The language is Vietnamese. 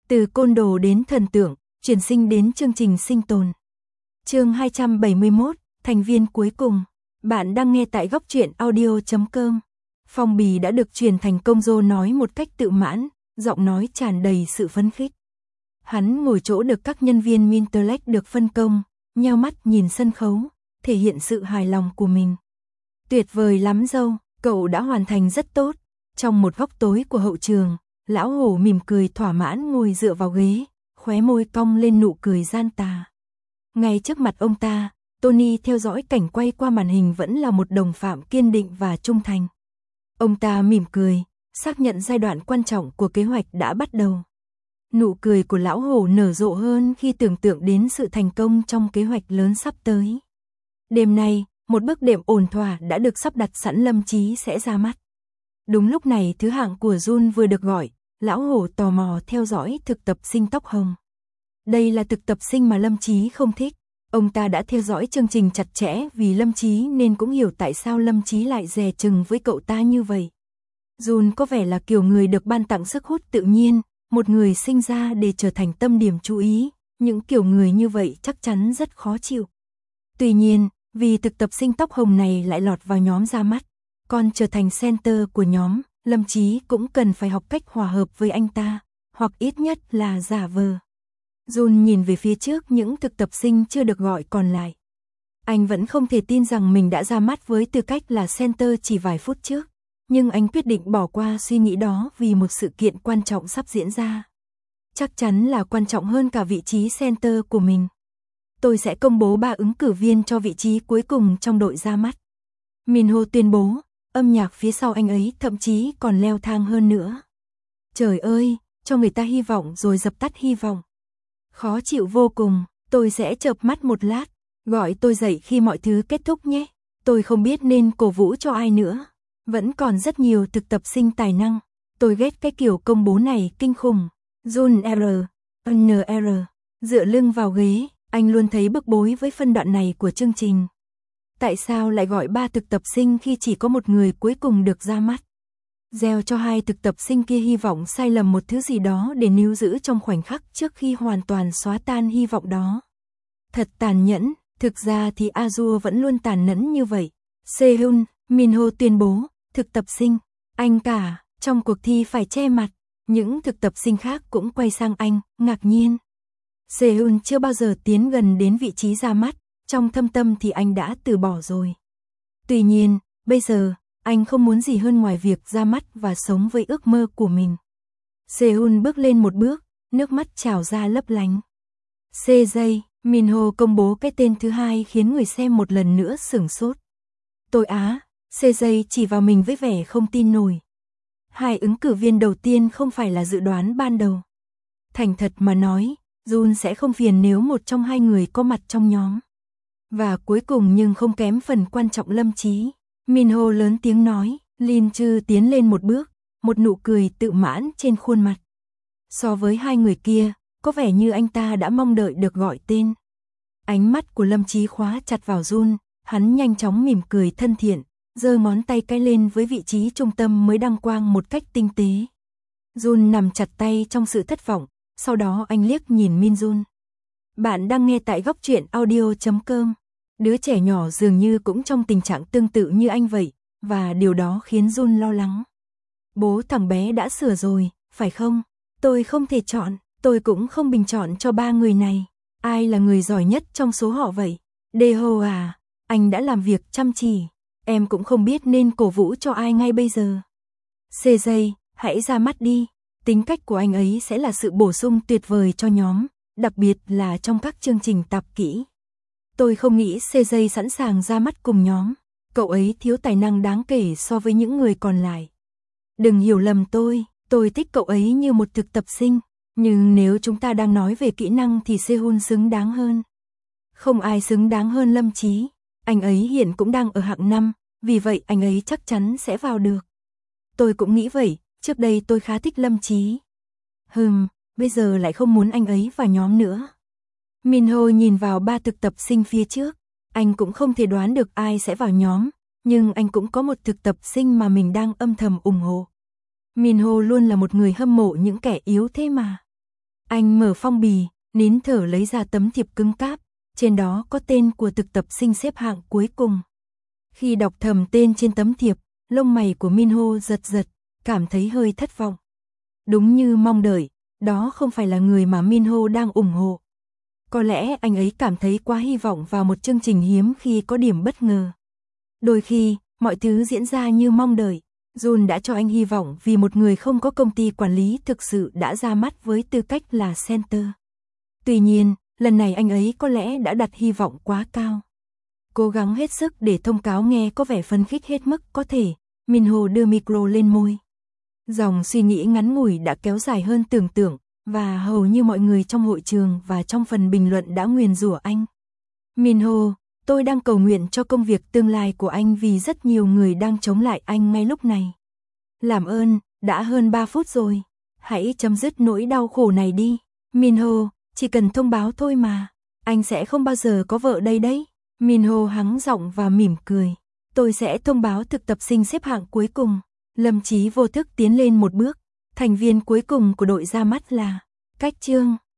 Từ côn đồ đến thần tượng, chuyển sinh đến chương trình sinh tồn. Chương 271, thành viên cuối cùng. Bạn đang nghe tại góc truyện audio.com. Phong bì đã được truyền thành công. Joe nói một cách tự mãn, giọng nói tràn đầy sự phấn khích. Hắn ngồi chỗ được các nhân viên Minterlech được phân công, nheo mắt nhìn sân khấu, thể hiện sự hài lòng của mình. Tuyệt vời lắm Joe, cậu đã hoàn thành rất tốt. Trong một góc tối của hậu trường, lão hổ mỉm cười thỏa mãn ngồi dựa vào ghế, khóe môi cong lên nụ cười gian tà. Ngay trước mặt ông ta, Tony theo dõi cảnh quay qua màn hình vẫn là một đồng phạm kiên định và trung thành. Ông ta mỉm cười, xác nhận giai đoạn quan trọng của kế hoạch đã bắt đầu. Nụ cười của lão hổ nở rộ hơn khi tưởng tượng đến sự thành công trong kế hoạch lớn sắp tới. Đêm nay, một bước đệm ổn thỏa đã được sắp đặt sẵn. Lâm Chí sẽ ra mắt. Đúng lúc này thứ hạng của Jun vừa được gọi, lão hổ tò mò theo dõi thực tập sinh tóc hồng. Đây là thực tập sinh mà Lâm Chí không thích. Ông ta đã theo dõi chương trình chặt chẽ vì Lâm Chí nên cũng hiểu tại sao Lâm Chí lại dè chừng với cậu ta như vậy. Jun có vẻ là kiểu người được ban tặng sức hút tự nhiên, một người sinh ra để trở thành tâm điểm chú ý, những kiểu người như vậy chắc chắn rất khó chịu. Tuy nhiên, vì thực tập sinh tóc hồng này lại lọt vào nhóm ra mắt, còn trở thành center của nhóm, Lâm Chí cũng cần phải học cách hòa hợp với anh ta, hoặc ít nhất là giả vờ. Jun nhìn về phía trước những thực tập sinh chưa được gọi còn lại. Anh vẫn không thể tin rằng mình đã ra mắt với tư cách là center chỉ vài phút trước, nhưng anh quyết định bỏ qua suy nghĩ đó vì một sự kiện quan trọng sắp diễn ra. Chắc chắn là quan trọng hơn cả vị trí center của mình. Tôi sẽ công bố 3 ứng cử viên cho vị trí cuối cùng trong đội ra mắt. Minho tuyên bố, âm nhạc phía sau anh ấy thậm chí còn leo thang hơn nữa. Trời ơi, cho người ta hy vọng rồi dập tắt hy vọng. Khó chịu vô cùng, tôi sẽ chợp mắt một lát, gọi tôi dậy khi mọi thứ kết thúc nhé. Tôi không biết nên cổ vũ cho ai nữa. Vẫn còn rất nhiều thực tập sinh tài năng. Tôi ghét cái kiểu công bố này kinh khủng. Jun NR, dựa lưng vào ghế, anh luôn thấy bức bối với phân đoạn này của chương trình. Tại sao lại gọi 3 thực tập sinh khi chỉ có một người cuối cùng được ra mắt? Gieo cho 2 thực tập sinh kia hy vọng sai lầm một thứ gì đó để níu giữ trong khoảnh khắc trước khi hoàn toàn xóa tan hy vọng đó. Thật tàn nhẫn, thực ra thì Azure vẫn luôn tàn nhẫn như vậy. Sehun, Minho tuyên bố, thực tập sinh, anh cả, trong cuộc thi phải che mặt. Những thực tập sinh khác cũng quay sang anh, ngạc nhiên. Sehun chưa bao giờ tiến gần đến vị trí ra mắt, trong thâm tâm thì anh đã từ bỏ rồi. Tuy nhiên, bây giờ, anh không muốn gì hơn ngoài việc ra mắt và sống với ước mơ của mình. Sehun bước lên một bước, nước mắt trào ra lấp lánh. CJ, Minho công bố cái tên thứ hai khiến người xem một lần nữa sửng sốt. Tôi á, CJ chỉ vào mình với vẻ không tin nổi. 2 ứng cử viên đầu tiên không phải là dự đoán ban đầu. Thành thật mà nói, Jun sẽ không phiền nếu một trong 2 người có mặt trong nhóm. Và cuối cùng nhưng không kém phần quan trọng Lâm Chí. Minho lớn tiếng nói, Lin Chư tiến lên một bước, một nụ cười tự mãn trên khuôn mặt. So với 2 người kia, có vẻ như anh ta đã mong đợi được gọi tên. Ánh mắt của Lâm Chí khóa chặt vào Jun, hắn nhanh chóng mỉm cười thân thiện, giơ ngón tay cái lên với vị trí trung tâm mới đăng quang một cách tinh tế. Jun nằm chặt tay trong sự thất vọng, sau đó anh liếc nhìn Min Jun. Bạn đang nghe tại góc truyện audio.com. Đứa trẻ nhỏ dường như cũng trong tình trạng tương tự như anh vậy, và điều đó khiến Jun lo lắng. Bố thằng bé đã sửa rồi, phải không? Tôi không thể chọn, tôi cũng không bình chọn cho 3 người này. Ai là người giỏi nhất trong số họ vậy? Deho à, anh đã làm việc chăm chỉ. Em cũng không biết nên cổ vũ cho ai ngay bây giờ. CJ, hãy ra mắt đi. Tính cách của anh ấy sẽ là sự bổ sung tuyệt vời cho nhóm, đặc biệt là trong các chương trình tạp kỹ. Tôi không nghĩ CJ sẵn sàng ra mắt cùng nhóm. Cậu ấy thiếu tài năng đáng kể so với những người còn lại. Đừng hiểu lầm tôi thích cậu ấy như một thực tập sinh. Nhưng nếu chúng ta đang nói về kỹ năng thì Sehun xứng đáng hơn. Không ai xứng đáng hơn Lâm Chí. Anh ấy hiện cũng đang ở hạng 5, vì vậy anh ấy chắc chắn sẽ vào được. Tôi cũng nghĩ vậy, trước đây tôi khá thích Lâm Chí. Bây giờ lại không muốn anh ấy vào nhóm nữa. Minho nhìn vào 3 thực tập sinh phía trước, anh cũng không thể đoán được ai sẽ vào nhóm, nhưng anh cũng có một thực tập sinh mà mình đang âm thầm ủng hộ. Minho luôn là một người hâm mộ những kẻ yếu thế mà. Anh mở phong bì, nín thở lấy ra tấm thiệp cứng cáp, trên đó có tên của thực tập sinh xếp hạng cuối cùng. Khi đọc thầm tên trên tấm thiệp, lông mày của Minho giật giật, cảm thấy hơi thất vọng. Đúng như mong đợi, đó không phải là người mà Minho đang ủng hộ. Có lẽ anh ấy cảm thấy quá hy vọng vào một chương trình hiếm khi có điểm bất ngờ. Đôi khi, mọi thứ diễn ra như mong đợi. Jun đã cho anh hy vọng vì một người không có công ty quản lý thực sự đã ra mắt với tư cách là center. Tuy nhiên, lần này anh ấy có lẽ đã đặt hy vọng quá cao. Cố gắng hết sức để thông cáo nghe có vẻ phấn khích hết mức có thể, Minho đưa micro lên môi. Dòng suy nghĩ ngắn ngủi đã kéo dài hơn tưởng tượng, và hầu như mọi người trong hội trường và trong phần bình luận đã nguyền rủa anh. Minho, tôi đang cầu nguyện cho công việc tương lai của anh vì rất nhiều người đang chống lại anh ngay lúc này. Làm ơn, đã hơn 3 phút rồi. Hãy chấm dứt nỗi đau khổ này đi. Minho, chỉ cần thông báo thôi mà. Anh sẽ không bao giờ có vợ đây đấy. Minho hắng giọng và mỉm cười. Tôi sẽ thông báo thực tập sinh xếp hạng cuối cùng. Lâm Chí vô thức tiến lên một bước. Thành viên cuối cùng của đội ra mắt là Cách Chương.